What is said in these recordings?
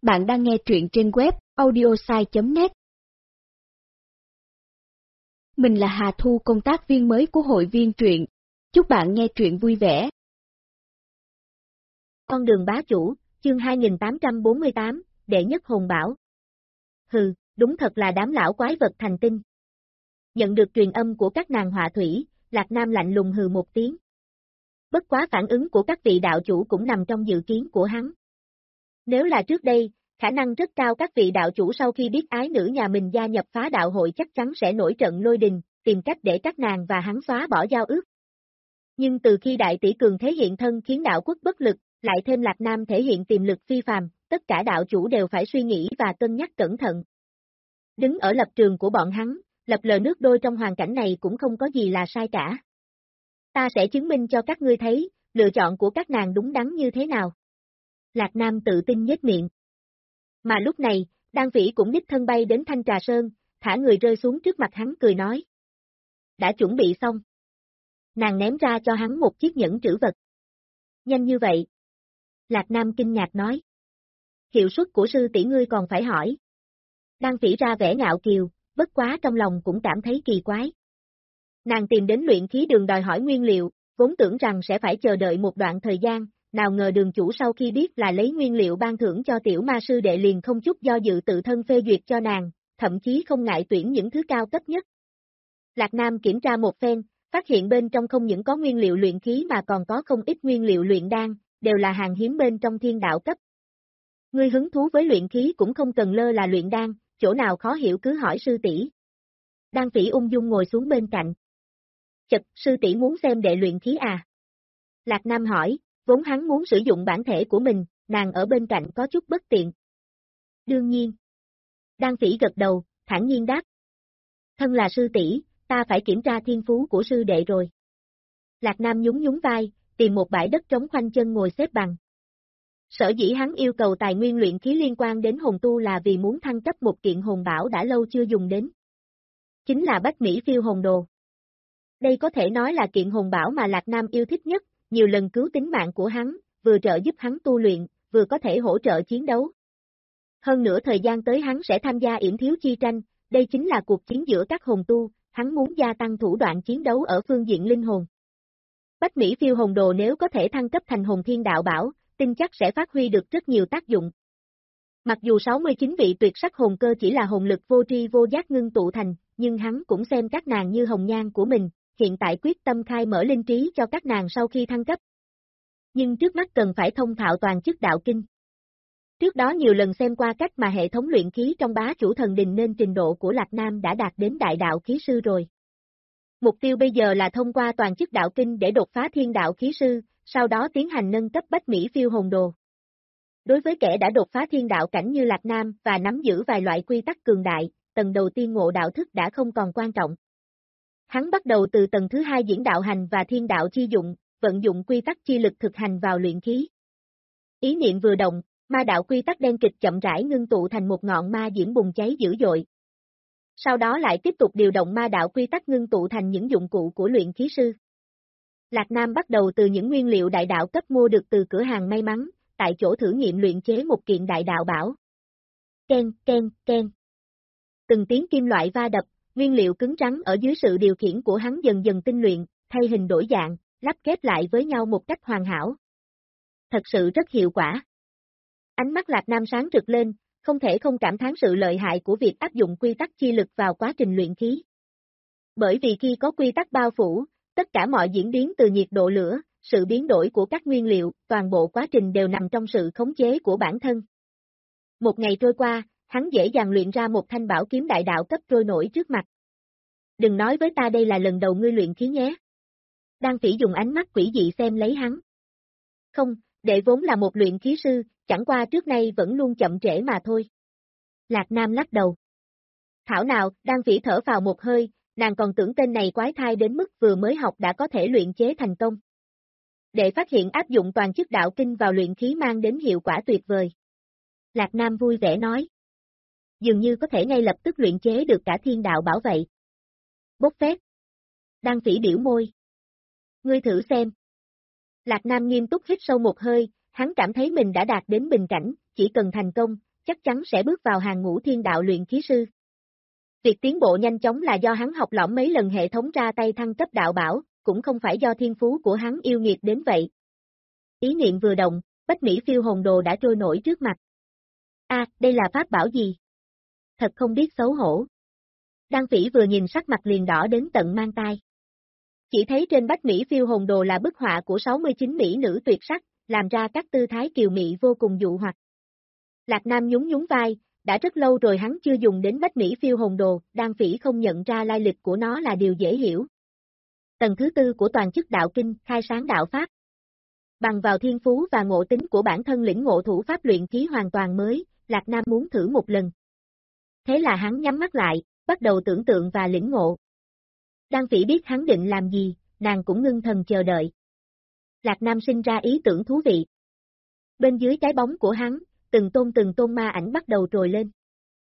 Bạn đang nghe truyện trên web audiosai.net. Mình là Hà Thu, công tác viên mới của hội viên truyện. Chúc bạn nghe truyện vui vẻ. Con đường bá chủ, chương 2848, đệ nhất hồn bảo. Hừ, đúng thật là đám lão quái vật thành tinh. Nhận được truyền âm của các nàng họa thủy, Lạc Nam lạnh lùng hừ một tiếng. Bất quá phản ứng của các vị đạo chủ cũng nằm trong dự kiến của hắn. Nếu là trước đây, khả năng rất cao các vị đạo chủ sau khi biết ái nữ nhà mình gia nhập phá đạo hội chắc chắn sẽ nổi trận lôi đình, tìm cách để các nàng và hắn xóa bỏ giao ước. Nhưng từ khi đại tỷ cường thế hiện thân khiến đạo quốc bất lực, lại thêm Lạc Nam thể hiện tiềm lực phi phàm, tất cả đạo chủ đều phải suy nghĩ và cân nhắc cẩn thận. Đứng ở lập trường của bọn hắn, lập lờ nước đôi trong hoàn cảnh này cũng không có gì là sai cả. Ta sẽ chứng minh cho các ngươi thấy, lựa chọn của các nàng đúng đắn như thế nào. Lạc Nam tự tin nhếch miệng. Mà lúc này, Đan Phỉ cũng đích thân bay đến Thanh Trà Sơn, thả người rơi xuống trước mặt hắn cười nói. Đã chuẩn bị xong. Nàng ném ra cho hắn một chiếc nhẫn trữ vật. Nhanh như vậy. Lạc Nam kinh ngạc nói. Hiệu suất của sư tỷ ngươi còn phải hỏi. Đan Phỉ ra vẻ ngạo kiều, bất quá trong lòng cũng cảm thấy kỳ quái. Nàng tìm đến luyện khí đường đòi hỏi nguyên liệu, vốn tưởng rằng sẽ phải chờ đợi một đoạn thời gian, nào ngờ đường chủ sau khi biết là lấy nguyên liệu ban thưởng cho tiểu ma sư đệ liền không chút do dự tự thân phê duyệt cho nàng, thậm chí không ngại tuyển những thứ cao cấp nhất. Lạc Nam kiểm tra một phen, phát hiện bên trong không những có nguyên liệu luyện khí mà còn có không ít nguyên liệu luyện đan, đều là hàng hiếm bên trong thiên đạo cấp. Ngươi hứng thú với luyện khí cũng không cần lơ là luyện đan, chỗ nào khó hiểu cứ hỏi sư tỷ. Đan Phỉ ung dung ngồi xuống bên cạnh. Chật, sư tỷ muốn xem đệ luyện khí à? Lạc Nam hỏi, vốn hắn muốn sử dụng bản thể của mình, nàng ở bên cạnh có chút bất tiện. Đương nhiên. Đan Phỉ gật đầu, thản nhiên đáp. Thân là sư tỷ, ta phải kiểm tra thiên phú của sư đệ rồi. Lạc Nam nhún nhún vai, tìm một bãi đất trống khoanh chân ngồi xếp bằng. Sở dĩ hắn yêu cầu tài nguyên luyện khí liên quan đến hồn tu là vì muốn thăng cấp một kiện hồn bảo đã lâu chưa dùng đến. Chính là Bách Mỹ Phiêu Hồn Đồ. Đây có thể nói là kiện hồn bảo mà Lạc Nam yêu thích nhất, nhiều lần cứu tính mạng của hắn, vừa trợ giúp hắn tu luyện, vừa có thể hỗ trợ chiến đấu. Hơn nữa thời gian tới hắn sẽ tham gia yểm thiếu chi tranh, đây chính là cuộc chiến giữa các hồn tu, hắn muốn gia tăng thủ đoạn chiến đấu ở phương diện linh hồn. Bách Mỹ Phiêu Hồn Đồ nếu có thể thăng cấp thành hồn thiên đạo bảo, tin chắc sẽ phát huy được rất nhiều tác dụng. Mặc dù 69 vị tuyệt sắc hồn cơ chỉ là hồn lực vô tri vô giác ngưng tụ thành, nhưng hắn cũng xem các nàng như hồng nhan của mình, hiện tại quyết tâm khai mở linh trí cho các nàng sau khi thăng cấp. Nhưng trước mắt cần phải thông thạo toàn chức đạo kinh. Trước đó nhiều lần xem qua cách mà hệ thống luyện khí trong bá chủ thần đình nên trình độ của Lạc Nam đã đạt đến đại đạo khí sư rồi. Mục tiêu bây giờ là thông qua toàn chức đạo kinh để đột phá thiên đạo khí sư, sau đó tiến hành nâng cấp Bách Mỹ Phiêu Hồn Đồ. Đối với kẻ đã đột phá thiên đạo cảnh như Lạc Nam và nắm giữ vài loại quy tắc cường đại, tầng đầu tiên ngộ đạo thức đã không còn quan trọng. Hắn bắt đầu từ tầng thứ hai diễn đạo hành và thiên đạo chi dụng, vận dụng quy tắc chi lực thực hành vào luyện khí. Ý niệm vừa động, ma đạo quy tắc đen kịch chậm rãi ngưng tụ thành một ngọn ma diễm bùng cháy dữ dội. Sau đó lại tiếp tục điều động ma đạo quy tắc ngưng tụ thành những dụng cụ của luyện khí sư. Lạc Nam bắt đầu từ những nguyên liệu đại đạo cấp mua được từ cửa hàng may mắn, tại chỗ thử nghiệm luyện chế một kiện đại đạo bảo. Ken, ken, ken. Từng tiếng kim loại va đập, nguyên liệu cứng rắn ở dưới sự điều khiển của hắn dần dần tinh luyện, thay hình đổi dạng, lắp ghép lại với nhau một cách hoàn hảo. Thật sự rất hiệu quả. Ánh mắt Lạc Nam sáng rực lên, không thể không cảm thán sự lợi hại của việc áp dụng quy tắc chi lực vào quá trình luyện khí. Bởi vì khi có quy tắc bao phủ, tất cả mọi diễn biến từ nhiệt độ lửa, sự biến đổi của các nguyên liệu, toàn bộ quá trình đều nằm trong sự khống chế của bản thân. Một ngày trôi qua, hắn dễ dàng luyện ra một thanh bảo kiếm đại đạo cấp trôi nổi trước mặt. Đừng nói với ta đây là lần đầu ngươi luyện khí nhé. Đan Phỉ dùng ánh mắt quỷ dị xem lấy hắn. Không, đệ vốn là một luyện khí sư, chẳng qua trước nay vẫn luôn chậm trễ mà thôi. Lạc Nam lắc đầu. Thảo nào, Đan Phỉ thở vào một hơi, nàng còn tưởng tên này quái thai đến mức vừa mới học đã có thể luyện chế thành công. Để phát hiện áp dụng toàn chức đạo kinh vào luyện khí mang đến hiệu quả tuyệt vời. Lạc Nam vui vẻ nói. Dường như có thể ngay lập tức luyện chế được cả thiên đạo bảo vậy. Bốc phét. Đan Phỉ biểu môi. Ngươi thử xem. Lạc Nam nghiêm túc hít sâu một hơi, hắn cảm thấy mình đã đạt đến bình cảnh, chỉ cần thành công, chắc chắn sẽ bước vào hàng ngũ thiên đạo luyện khí sư. Việc tiến bộ nhanh chóng là do hắn học lỏm mấy lần hệ thống ra tay thăng cấp đạo bảo, cũng không phải do thiên phú của hắn yêu nghiệt đến vậy. Ý niệm vừa động, Bách Mỹ Phiêu Hồn Đồ đã trôi nổi trước mặt. Đây là pháp bảo gì? Thật không biết xấu hổ. Đan Phỉ vừa nhìn sắc mặt liền đỏ đến tận mang tai. Chỉ thấy trên Bách Mỹ Phiêu Hồn Đồ là bức họa của 69 mỹ nữ tuyệt sắc, làm ra các tư thái kiều mị vô cùng dụ hoặc. Lạc Nam nhún nhún vai, đã rất lâu rồi hắn chưa dùng đến Bách Mỹ Phiêu Hồn Đồ, Đan Phỉ không nhận ra lai lịch của nó là điều dễ hiểu. Tầng thứ tư của toàn chức đạo kinh, khai sáng đạo pháp. Bằng vào thiên phú và ngộ tính của bản thân lĩnh ngộ thủ pháp luyện khí hoàn toàn mới, Lạc Nam muốn thử một lần. Thế là hắn nhắm mắt lại, bắt đầu tưởng tượng và lĩnh ngộ. Đan Phỉ biết hắn định làm gì, nàng cũng ngưng thần chờ đợi. Lạc Nam sinh ra ý tưởng thú vị. Bên dưới cái bóng của hắn, từng tôn ma ảnh bắt đầu trồi lên.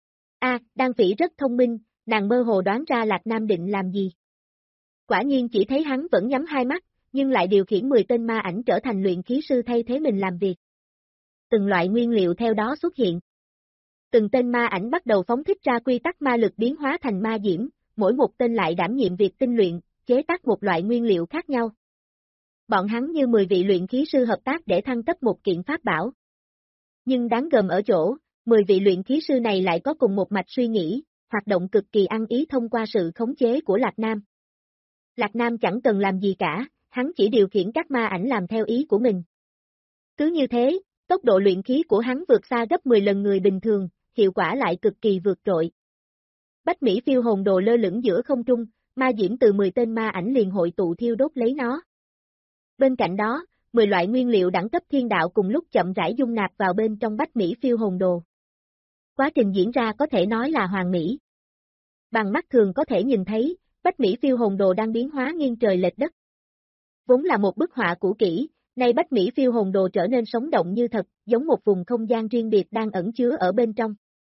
Đan Phỉ rất thông minh, nàng mơ hồ đoán ra Lạc Nam định làm gì. Quả nhiên chỉ thấy hắn vẫn nhắm hai mắt, nhưng lại điều khiển 10 tên ma ảnh trở thành luyện khí sư thay thế mình làm việc. Từng loại nguyên liệu theo đó xuất hiện. Từng tên ma ảnh bắt đầu phóng thích ra quy tắc ma lực biến hóa thành ma diễm, mỗi một tên lại đảm nhiệm việc tinh luyện, chế tác một loại nguyên liệu khác nhau. Bọn hắn như 10 vị luyện khí sư hợp tác để thăng cấp một kiện pháp bảo. Nhưng đáng gờm ở chỗ, 10 vị luyện khí sư này lại có cùng một mạch suy nghĩ, hoạt động cực kỳ ăn ý thông qua sự khống chế của Lạc Nam. Lạc Nam chẳng cần làm gì cả, hắn chỉ điều khiển các ma ảnh làm theo ý của mình. Cứ như thế, tốc độ luyện khí của hắn vượt xa gấp 10 lần người bình thường, hiệu quả lại cực kỳ vượt trội. Bách Mỹ Phiêu Hồn Đồ lơ lửng giữa không trung, ma diễm từ 10 tên ma ảnh liền hội tụ thiêu đốt lấy nó. Bên cạnh đó, 10 loại nguyên liệu đẳng cấp thiên đạo cùng lúc chậm rãi dung nạp vào bên trong Bách Mỹ Phiêu Hồn Đồ. Quá trình diễn ra có thể nói là hoàn mỹ. Bằng mắt thường có thể nhìn thấy, Bách Mỹ Phiêu Hồn Đồ đang biến hóa nghiêng trời lệch đất. Vốn là một bức họa cũ kỹ, nay Bách Mỹ Phiêu Hồn Đồ trở nên sống động như thật, giống một vùng không gian riêng biệt đang ẩn chứa ở bên trong.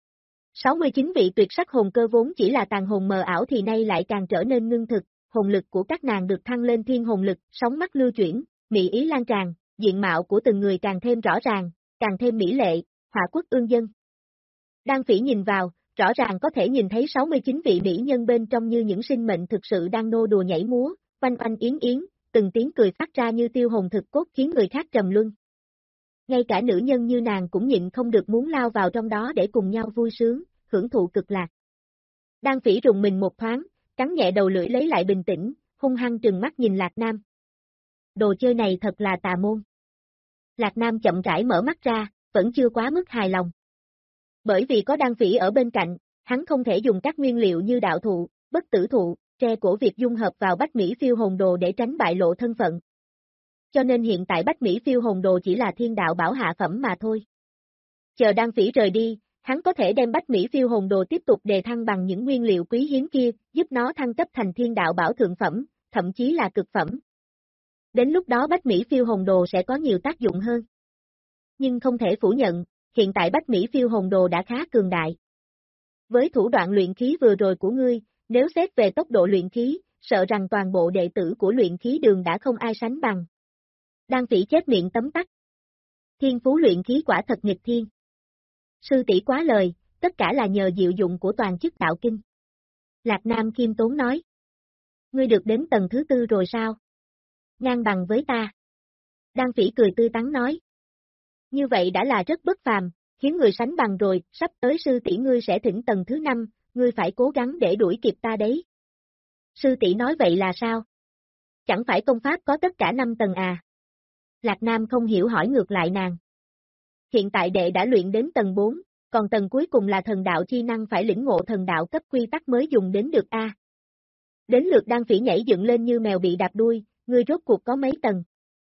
69 vị tuyệt sắc hồn cơ vốn chỉ là tàn hồn mờ ảo thì nay lại càng trở nên ngưng thực, hồn lực của các nàng được thăng lên thiên hồn lực, sóng mắt lưu chuyển, mỹ ý lan tràn, diện mạo của từng người càng thêm rõ ràng, càng thêm mỹ lệ, họa quốc ương dân. Đan Phỉ nhìn vào, rõ ràng có thể nhìn thấy 69 vị mỹ nhân bên trong như những sinh mệnh thực sự đang nô đùa nhảy múa, oanh oanh yến yến, từng tiếng cười phát ra như tiêu hồn thực cốt khiến người khác trầm luân. Ngay cả nữ nhân như nàng cũng nhịn không được muốn lao vào trong đó để cùng nhau vui sướng, hưởng thụ cực lạc. Đan Phỉ rùng mình một thoáng, cắn nhẹ đầu lưỡi lấy lại bình tĩnh, hung hăng trừng mắt nhìn Lạc Nam. Đồ chơi này thật là tà môn. Lạc Nam chậm rãi mở mắt ra, vẫn chưa quá mức hài lòng. Bởi vì có Đan Phỉ ở bên cạnh, hắn không thể dùng các nguyên liệu như đạo thụ, bất tử thụ, tre cổ Việt dung hợp vào Bách Mỹ Phiêu Hồn Đồ để tránh bại lộ thân phận. Cho nên hiện tại Bách Mỹ Phiêu Hồn Đồ chỉ là thiên đạo bảo hạ phẩm mà thôi. Chờ Đan Phỉ rời đi, hắn có thể đem Bách Mỹ Phiêu Hồn Đồ tiếp tục đề thăng bằng những nguyên liệu quý hiếm kia, giúp nó thăng cấp thành thiên đạo bảo thượng phẩm, thậm chí là cực phẩm. Đến lúc đó Bách Mỹ Phiêu Hồn Đồ sẽ có nhiều tác dụng hơn. Nhưng không thể phủ nhận, hiện tại Bách Mỹ Phiêu Hồn Đồ đã khá cường đại. Với thủ đoạn luyện khí vừa rồi của ngươi, nếu xét về tốc độ luyện khí, sợ rằng toàn bộ đệ tử của luyện khí đường đã không ai sánh bằng. Đan Phỉ chép miệng tấm tắc. Thiên phú luyện khí quả thật nghịch thiên. Sư tỷ quá lời, tất cả là nhờ diệu dụng của toàn chức đạo kinh. Lạc Nam khiêm tốn nói. Ngươi được đến tầng thứ tư rồi sao? Ngang bằng với ta. Đan Phỉ cười tươi tắn nói. Như vậy đã là rất bất phàm, khiến người sánh bằng rồi, sắp tới sư tỷ ngươi sẽ thỉnh tầng thứ 5, ngươi phải cố gắng để đuổi kịp ta đấy. Sư tỷ nói vậy là sao? Chẳng phải công pháp có tất cả 5 tầng à? Lạc Nam không hiểu hỏi ngược lại nàng. Hiện tại đệ đã luyện đến tầng 4, còn tầng cuối cùng là thần đạo chi năng phải lĩnh ngộ thần đạo cấp quy tắc mới dùng đến được a. Đến lượt Đan Phỉ nhảy dựng lên như mèo bị đạp đuôi, ngươi rốt cuộc có mấy tầng?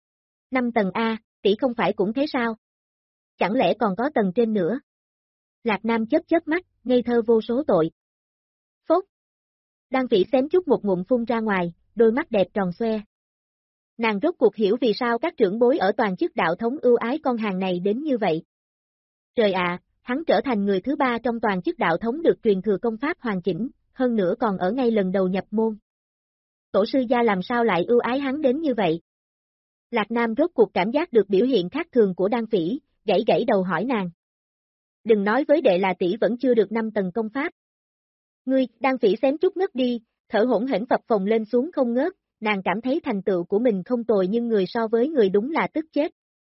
5 tầng a, tỷ không phải cũng thế sao? Chẳng lẽ còn có tầng trên nữa? Lạc Nam chớp mắt, ngây thơ vô số tội. Phốt. Đan Phỉ xém chút một ngụm phun ra ngoài, đôi mắt đẹp tròn xoe. Nàng rốt cuộc hiểu vì sao các trưởng bối ở toàn chức đạo thống ưu ái con hàng này đến như vậy. Trời ạ, hắn trở thành người thứ 3 trong toàn chức đạo thống được truyền thừa công pháp hoàn chỉnh, hơn nữa còn ở ngay lần đầu nhập môn. Tổ sư gia làm sao lại ưu ái hắn đến như vậy? Lạc Nam rốt cuộc cảm giác được biểu hiện khác thường của Đan Phỉ, gãy đầu hỏi nàng. Đừng nói với đệ là tỷ vẫn chưa được 5 tầng công pháp. Ngươi, Đan Phỉ xém chút ngất đi, thở hổn hển phập phồng lên xuống không ngớt, nàng cảm thấy thành tựu của mình không tồi nhưng người so với người đúng là tức chết.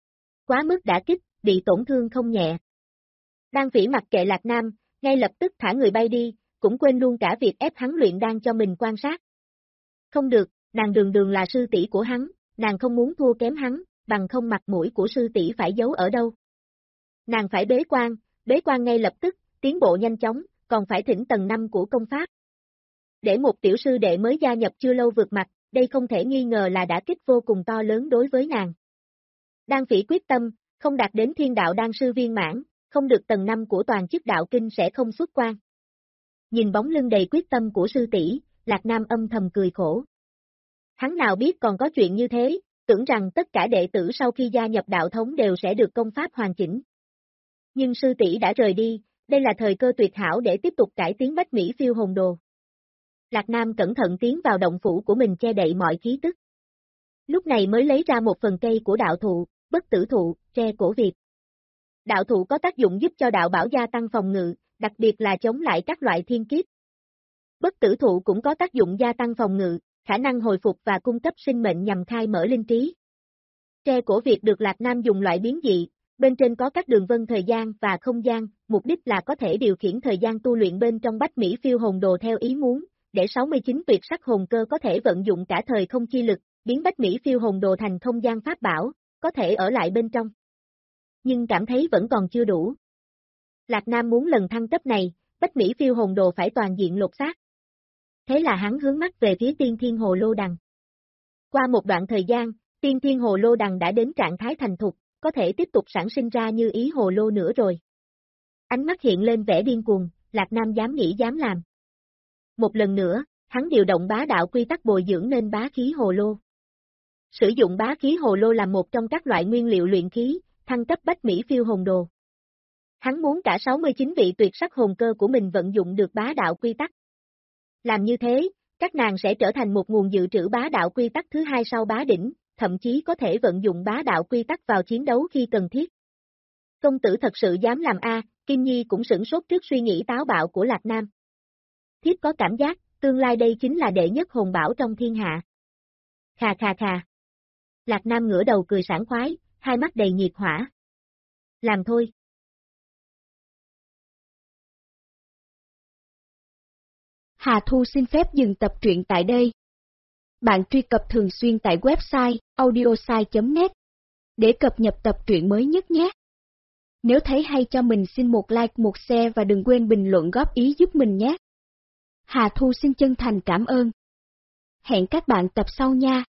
Quá mức đả kích, bị tổn thương không nhẹ. Đan Phỉ mặc kệ Lạc Nam, ngay lập tức thả người bay đi, cũng quên luôn cả việc ép hắn luyện đan cho mình quan sát. Không được, nàng đường đường là sư tỷ của hắn, nàng không muốn thua kém hắn, bằng không mặt mũi của sư tỷ phải giấu ở đâu. Nàng phải bế quan ngay lập tức, tiến bộ nhanh chóng, còn phải thỉnh tầng 5 của công pháp. Để một tiểu sư đệ mới gia nhập chưa lâu vượt mặt, đây không thể nghi ngờ là đả kích vô cùng to lớn đối với nàng. Đan Phỉ quyết tâm, không đạt đến thiên đạo đan sư viên mãn, không được tầng 5 của toàn chức đạo kinh sẽ không xuất quan. Nhìn bóng lưng đầy quyết tâm của sư tỷ, Lạc Nam âm thầm cười khổ. Hắn nào biết còn có chuyện như thế, tưởng rằng tất cả đệ tử sau khi gia nhập đạo thống đều sẽ được công pháp hoàn chỉnh. Nhưng sư tỷ đã rời đi, đây là thời cơ tuyệt hảo để tiếp tục cải tiến Bách Mỹ Phiêu Hồn Đồ. Lạc Nam cẩn thận tiến vào động phủ của mình che đậy mọi khí tức. Lúc này mới lấy ra một phần cây của đạo thụ, Bất Tử Thụ, tre cổ Việt. Đạo thụ có tác dụng giúp cho đạo bảo gia tăng phòng ngự, đặc biệt là chống lại các loại thiên kiếp. Bất Tử Thụ cũng có tác dụng gia tăng phòng ngự, khả năng hồi phục và cung cấp sinh mệnh nhằm khai mở linh trí. Tre cổ Việt được Lạc Nam dùng loại biến dị, bên trên có các đường vân thời gian và không gian, mục đích là có thể điều khiển thời gian tu luyện bên trong Bách Mỹ Phiêu Hồn Đồ theo ý muốn, để 69 tuyệt sắc hồn cơ có thể vận dụng cả thời không chi lực, biến Bách Mỹ Phiêu Hồn Đồ thành không gian pháp bảo, có thể ở lại bên trong. Nhưng cảm thấy vẫn còn chưa đủ. Lạc Nam muốn lần thăng cấp này, Bách Mỹ Phiêu Hồn Đồ phải toàn diện lột xác. Thế là hắn hướng mắt về phía Tiên Thiên Hồ Lô Đằng. Qua một đoạn thời gian, Tiên Thiên Hồ Lô Đằng đã đến trạng thái thành thục, có thể tiếp tục sản sinh ra như ý hồ lô nữa rồi. Ánh mắt hiện lên vẻ điên cuồng, Lạc Nam dám nghĩ dám làm. Một lần nữa, hắn điều động bá đạo quy tắc bồi dưỡng nên bá khí hồ lô. Sử dụng bá khí hồ lô là một trong các loại nguyên liệu luyện khí, thăng cấp Bách Mỹ Phiêu Hồn Đồ. Hắn muốn cả 69 vị tuyệt sắc hồn cơ của mình vận dụng được bá đạo quy tắc. Làm như thế, các nàng sẽ trở thành một nguồn dự trữ bá đạo quy tắc thứ hai sau bá đỉnh, thậm chí có thể vận dụng bá đạo quy tắc vào chiến đấu khi cần thiết. Công tử thật sự dám làm a, Kim Nhi cũng sửng sốt trước suy nghĩ táo bạo của Lạc Nam. Thiếp có cảm giác, tương lai đây chính là đệ nhất hồn bảo trong thiên hạ. Khà khà khà. Lạc Nam ngửa đầu cười sảng khoái, hai mắt đầy nhiệt hỏa. Làm thôi. Hà Thu xin phép dừng tập truyện tại đây. Bạn truy cập thường xuyên tại website audiosai.net để cập nhật tập truyện mới nhất nhé. Nếu thấy hay cho mình xin một like, một share và đừng quên bình luận góp ý giúp mình nhé. Hà Thu xin chân thành cảm ơn. Hẹn các bạn tập sau nha.